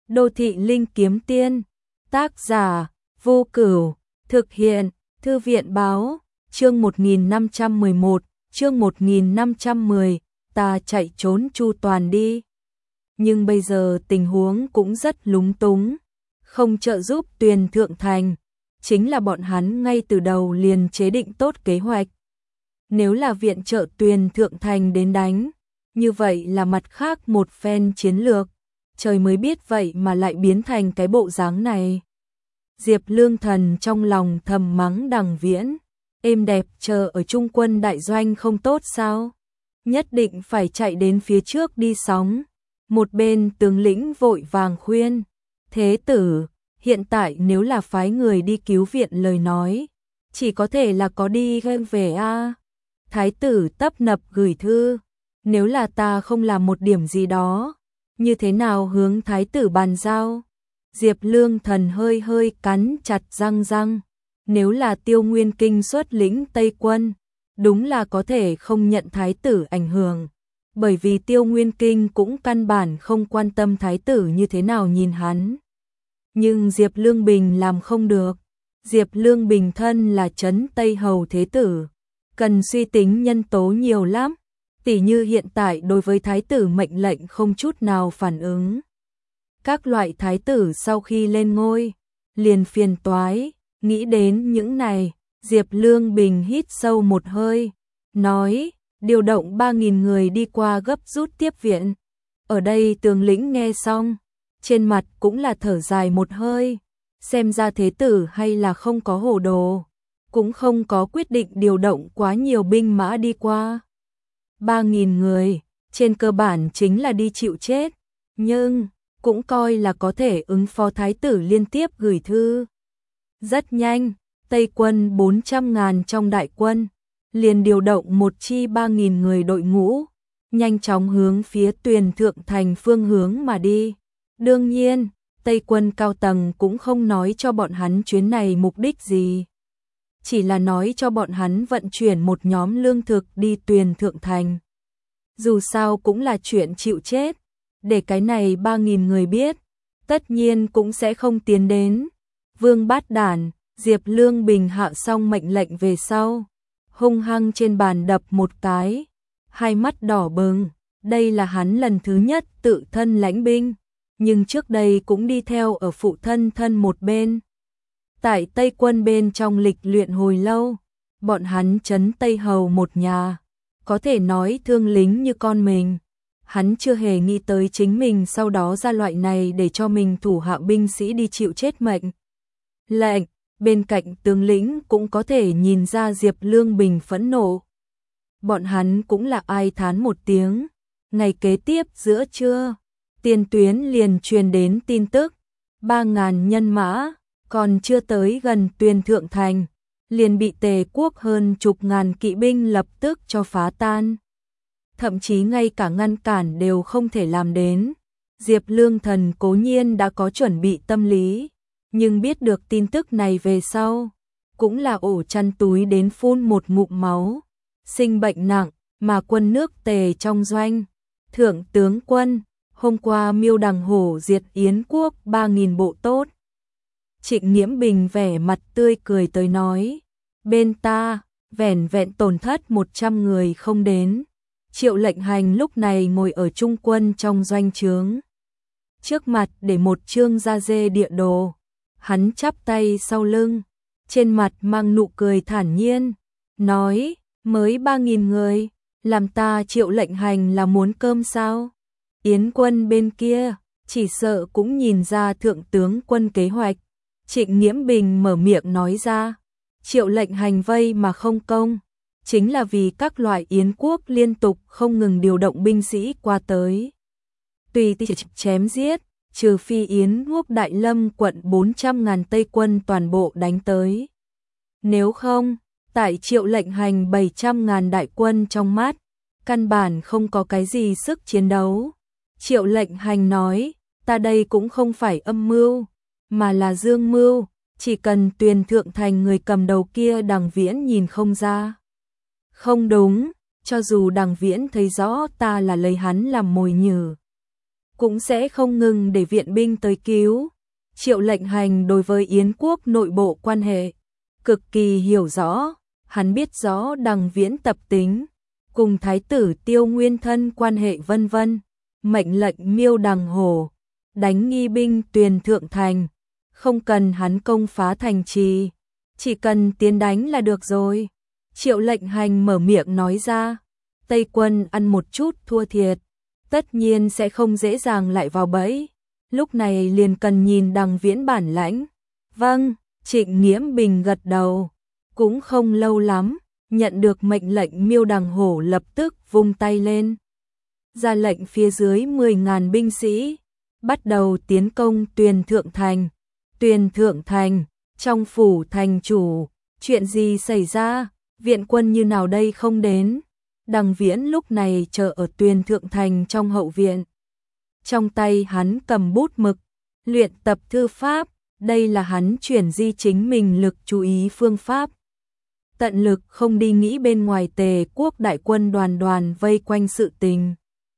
Đô thị linh kiếm tiên, tác giả, Vô Cửu, thực hiện, Thư viện báo, chương 1511, chương 1510, ta chạy trốn chu toàn đi. Nhưng bây giờ tình huống cũng rất lúng túng, không trợ giúp Tuyền Thượng Thành, chính là bọn hắn ngay từ đầu liền chế định tốt kế hoạch. Nếu là viện trợ Tuyền Thượng Thành đến đánh, như vậy là mặt khác một phen chiến lược, trời mới biết vậy mà lại biến thành cái bộ dáng này. Diệp Lương Thần trong lòng thầm mắng Đằng Viễn, êm đẹp chờ ở trung quân đại doanh không tốt sao? Nhất định phải chạy đến phía trước đi sóng. Một bên tướng lĩnh vội vàng khuyên, thế tử, hiện tại nếu là phái người đi cứu viện lời nói, chỉ có thể là có đi ghen về a. Thái tử tấp nập gửi thư, nếu là ta không làm một điểm gì đó, như thế nào hướng thái tử bàn giao? Diệp Lương Thần hơi hơi cắn chặt răng, nếu là Tiêu Nguyên Kinh xuất lĩnh Tây quân, đúng là có thể không nhận thái tử ảnh hưởng, bởi vì Tiêu Nguyên Kinh cũng căn bản không quan tâm thái tử như thế nào nhìn hắn. Nhưng Diệp Lương Bình làm không được, Diệp Lương Bình thân là trấn Tây Hầu thế tử, cần suy tính nhân tố nhiều lắm, tỉ như hiện tại đối với thái tử mệnh lệnh không chút nào phản ứng. Các loại thái tử sau khi lên ngôi, liền phiền toái, nghĩ đến những này, Diệp Lương Bình hít sâu một hơi, nói, điều động 3.000 người đi qua gấp rút tiếp viện. Ở đây tướng lĩnh nghe xong, trên mặt cũng là thở dài một hơi, xem ra thế tử hay là không có hồ đồ, cũng không có quyết định điều động quá nhiều binh mã đi qua. 3.000 người, trên cơ bản chính là đi chịu chết, nhưng cũng coi là có thể ứng phó thái tử liên tiếp gửi thư. Rất nhanh, Tây quân 400.000 trong đại quân, liền điều động một chi 3.000 người đội ngũ, nhanh chóng hướng phía Tuyền Thượng Thành phương hướng mà đi. Đương nhiên, Tây quân cao tầng cũng không nói cho bọn hắn chuyến này mục đích gì. Chỉ là nói cho bọn hắn vận chuyển một nhóm lương thực đi Tuyền Thượng Thành. Dù sao cũng là chuyện chịu chết, để cái này 3.000 người biết, tất nhiên cũng sẽ không tiến đến. Vương Bát Đản, Diệp Lương Bình hạ xong mệnh lệnh về sau, hung hăng trên bàn đập một cái, hai mắt đỏ bừng, đây là hắn lần thứ nhất tự thân lãnh binh, nhưng trước đây cũng đi theo ở phụ thân thân một bên. Tại Tây quân bên trong lịch luyện hồi lâu, bọn hắn trấn Tây Hầu một nhà, có thể nói thương lính như con mình. Hắn chưa hề nghĩ tới chính mình sau đó ra loại này để cho mình thủ hạ binh sĩ đi chịu chết mệnh lệnh. Bên cạnh tướng lĩnh cũng có thể nhìn ra Diệp Lương Bình phẫn nộ. Bọn hắn cũng là ai thán một tiếng. Ngày kế tiếp giữa trưa, tiền tuyến liền truyền đến tin tức, 3.000 nhân mã, còn chưa tới gần Tuyền Thượng Thành, liền bị Tề quốc hơn chục ngàn kỵ binh lập tức cho phá tan. Thậm chí ngay cả ngăn cản đều không thể làm đến. Diệp Lương Thần cố nhiên đã có chuẩn bị tâm lý, nhưng biết được tin tức này về sau, cũng là ổ chăn túi đến phun một ngụm máu, sinh bệnh nặng, mà quân nước Tề trong doanh. Thượng tướng quân, hôm qua Miêu Đằng Hổ diệt Yến quốc 3.000 bộ tốt. Trịnh Nghiễm Bình vẻ mặt tươi cười tới nói, bên ta, vẻn vẹn tổn thất 100 người không đến. Triệu Lệnh Hành lúc này ngồi ở trung quân trong doanh trướng. Trước mặt để một chương da dê địa đồ. Hắn chắp tay sau lưng, trên mặt mang nụ cười thản nhiên, nói, mới 3.000 người, làm ta Triệu Lệnh Hành là muốn cơm sao? Yến quân bên kia, chỉ sợ cũng nhìn ra thượng tướng quân kế hoạch. Trịnh Nghiễm Bình mở miệng nói ra, Triệu Lệnh Hành vây mà không công, chính là vì các loại Yến quốc liên tục không ngừng điều động binh sĩ qua tới. Tùy tiện chém giết, trừ phi Yến quốc Đại Lâm quận 400.000 Tây quân toàn bộ đánh tới. Nếu không, tại Triệu Lệnh Hành 700.000 đại quân trong mắt, căn bản không có cái gì sức chiến đấu. Triệu Lệnh Hành nói, ta đây cũng không phải âm mưu, mà là dương mưu, chỉ cần Tuyền Thượng Thành người cầm đầu kia Đằng Viễn nhìn không ra. Không đúng, cho dù Đằng Viễn thấy rõ ta là lấy hắn làm mồi nhử, cũng sẽ không ngừng để viện binh tới cứu. Triệu Lệnh Hành đối với Yến quốc nội bộ quan hệ cực kỳ hiểu rõ, hắn biết rõ Đằng Viễn tập tính, cùng thái tử Tiêu Nguyên thân quan hệ vân vân, mệnh lệnh Miêu Đằng Hổ đánh nghi binh Tuyền Thượng Thành, không cần hắn công phá thành trì, chỉ cần tiến đánh là được rồi. Triệu Lệnh Hành mở miệng nói ra, Tây quân ăn một chút thua thiệt, tất nhiên sẽ không dễ dàng lại vào bẫy, lúc này liền cần nhìn Đằng Viễn bản lãnh. Vâng, Trịnh Nghiễm Bình gật đầu, cũng không lâu lắm, nhận được mệnh lệnh Miêu Đằng Hổ lập tức vung tay lên, ra lệnh phía dưới 10.000 binh sĩ, bắt đầu tiến công Tuyền Thượng Thành. Tuyền Thượng Thành, trong phủ thành chủ, chuyện gì xảy ra, viện quân như nào đây không đến. Đằng Viễn lúc này chờ ở Tuyền Thượng Thành trong hậu viện. Trong tay hắn cầm bút mực, luyện tập thư pháp, đây là hắn chuyển di chính mình lực chú ý phương pháp. Tận lực không đi nghĩ bên ngoài Tề quốc đại quân đoàn đoàn vây quanh sự tình.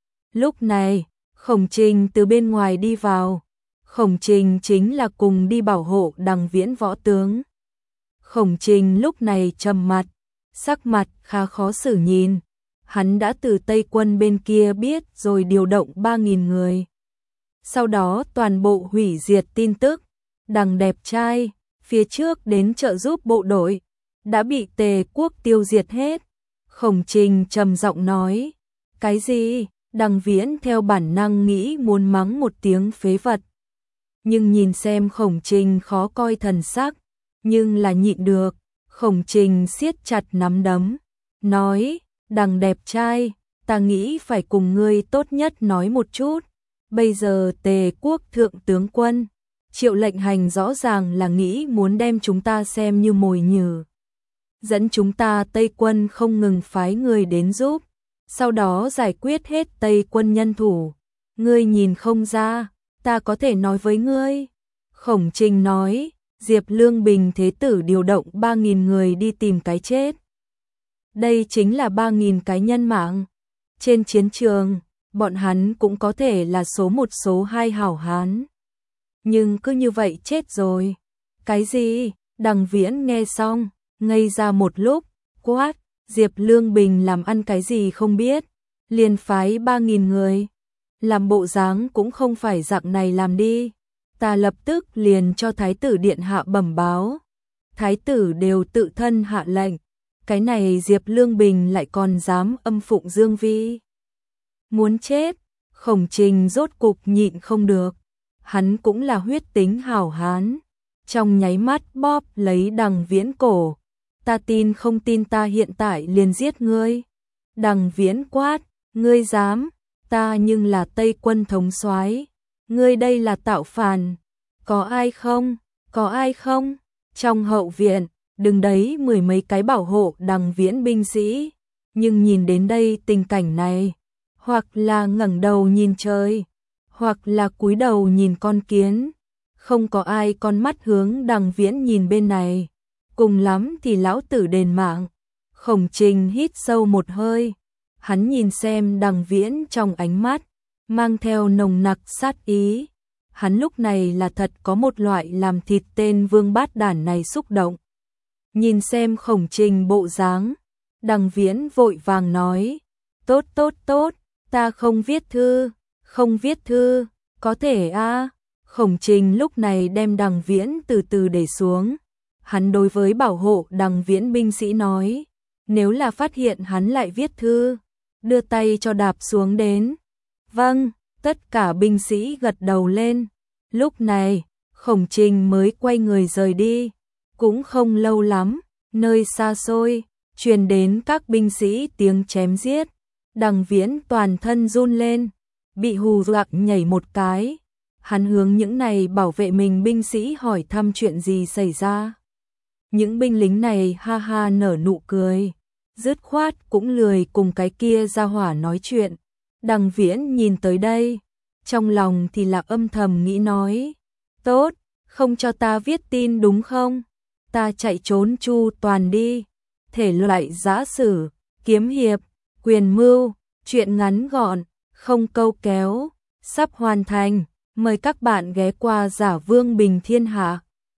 Lúc này, Khổng Trình từ bên ngoài đi vào. Khổng Trình chính là cùng đi bảo hộ Đằng Viễn võ tướng. Khổng Trình lúc này trầm mặt, sắc mặt khá khó xử nhìn. Hắn đã từ Tây quân bên kia biết rồi điều động 3.000 người. Sau đó toàn bộ hủy diệt tin tức. Đằng đẹp trai, phía trước đến trợ giúp bộ đội, đã bị Tề quốc tiêu diệt hết. Khổng Trình trầm giọng nói, cái gì? Đằng Viễn theo bản năng nghĩ muốn mắng một tiếng phế vật. Nhưng nhìn xem Khổng Trình khó coi thần sắc, nhưng là nhịn được. Khổng Trình siết chặt nắm đấm, nói, Đằng đẹp trai, ta nghĩ phải cùng ngươi tốt nhất nói một chút. Bây giờ Tề quốc thượng tướng quân Triệu Lệnh Hành rõ ràng là nghĩ muốn đem chúng ta xem như mồi nhử, dẫn chúng ta Tây quân không ngừng phái người đến giúp, sau đó giải quyết hết Tây quân nhân thủ. Ngươi nhìn không ra, ta có thể nói với ngươi. Khổng Trình nói, Diệp Lương Bình thế tử điều động 3.000 người đi tìm cái chết. Đây chính là 3.000 cái nhân mạng. Trên chiến trường, bọn hắn cũng có thể là số 1 số 2 hảo hán. Nhưng cứ như vậy chết rồi. Cái gì? Đằng Viễn nghe xong, ngây ra một lúc, quát, Diệp Lương Bình làm ăn cái gì không biết, liền phái 3.000 người. Làm bộ dáng cũng không phải dạng này làm đi. Ta lập tức liền cho Thái tử điện hạ bẩm báo. Thái tử đều tự thân hạ lệnh. Cái này Diệp Lương Bình lại còn dám âm phụng Dương Vi. Muốn chết, Khổng Trình rốt cục nhịn không được. Hắn cũng là huyết tính hảo hán. Trong nháy mắt bóp lấy Đằng Viễn cổ. Ta tin không tin ta hiện tại liền giết ngươi. Đằng Viễn quát, ngươi dám, ta nhưng là Tây quân thống soái, ngươi đây là tạo phản. Có ai không? Có ai không? Trong hậu viện, đứng đấy 10 mấy cái bảo hộ Đằng Viễn binh sĩ, nhưng nhìn đến đây tình cảnh này, hoặc là ngẩng đầu nhìn trời, hoặc là cúi đầu nhìn con kiến, không có ai con mắt hướng Đằng Viễn nhìn bên này. Cùng lắm thì lão tử đền mạng. Khổng Trình hít sâu một hơi, hắn nhìn xem Đằng Viễn trong ánh mắt mang theo nồng nặc sát ý. Hắn lúc này là thật có một loại làm thịt tên vương bát đản này xúc động. Nhìn xem Khổng Trình bộ dáng, Đằng Viễn vội vàng nói, tốt tốt tốt, ta không viết thư, không viết thư, có thể a. Khổng Trình lúc này đem Đằng Viễn từ từ để xuống. Hắn đối với bảo hộ Đằng Viễn binh sĩ nói, nếu là phát hiện hắn lại viết thư, đưa tay cho đạp xuống đến. Vâng, tất cả binh sĩ gật đầu lên. Lúc này, Khổng Trình mới quay người rời đi. Cũng không lâu lắm, nơi xa xôi, truyền đến các binh sĩ tiếng chém giết. Đằng Viễn toàn thân run lên, bị hù dọa nhảy một cái. Hắn hướng những này bảo vệ mình binh sĩ hỏi thăm chuyện gì xảy ra. Những binh lính này ha ha nở nụ cười, dứt khoát cũng lười cùng cái kia ra hỏa nói chuyện. Đằng Viễn nhìn tới đây, trong lòng thì là âm thầm nghĩ nói, tốt, không cho ta viết tin đúng không? Ta chạy trốn chu toàn đi, thể loại giã sử, kiếm hiệp, quyền mưu, chuyện ngắn gọn, không câu kéo, sắp hoàn thành. Mời các bạn ghé qua Giả Vương Bình Thiên Hạ.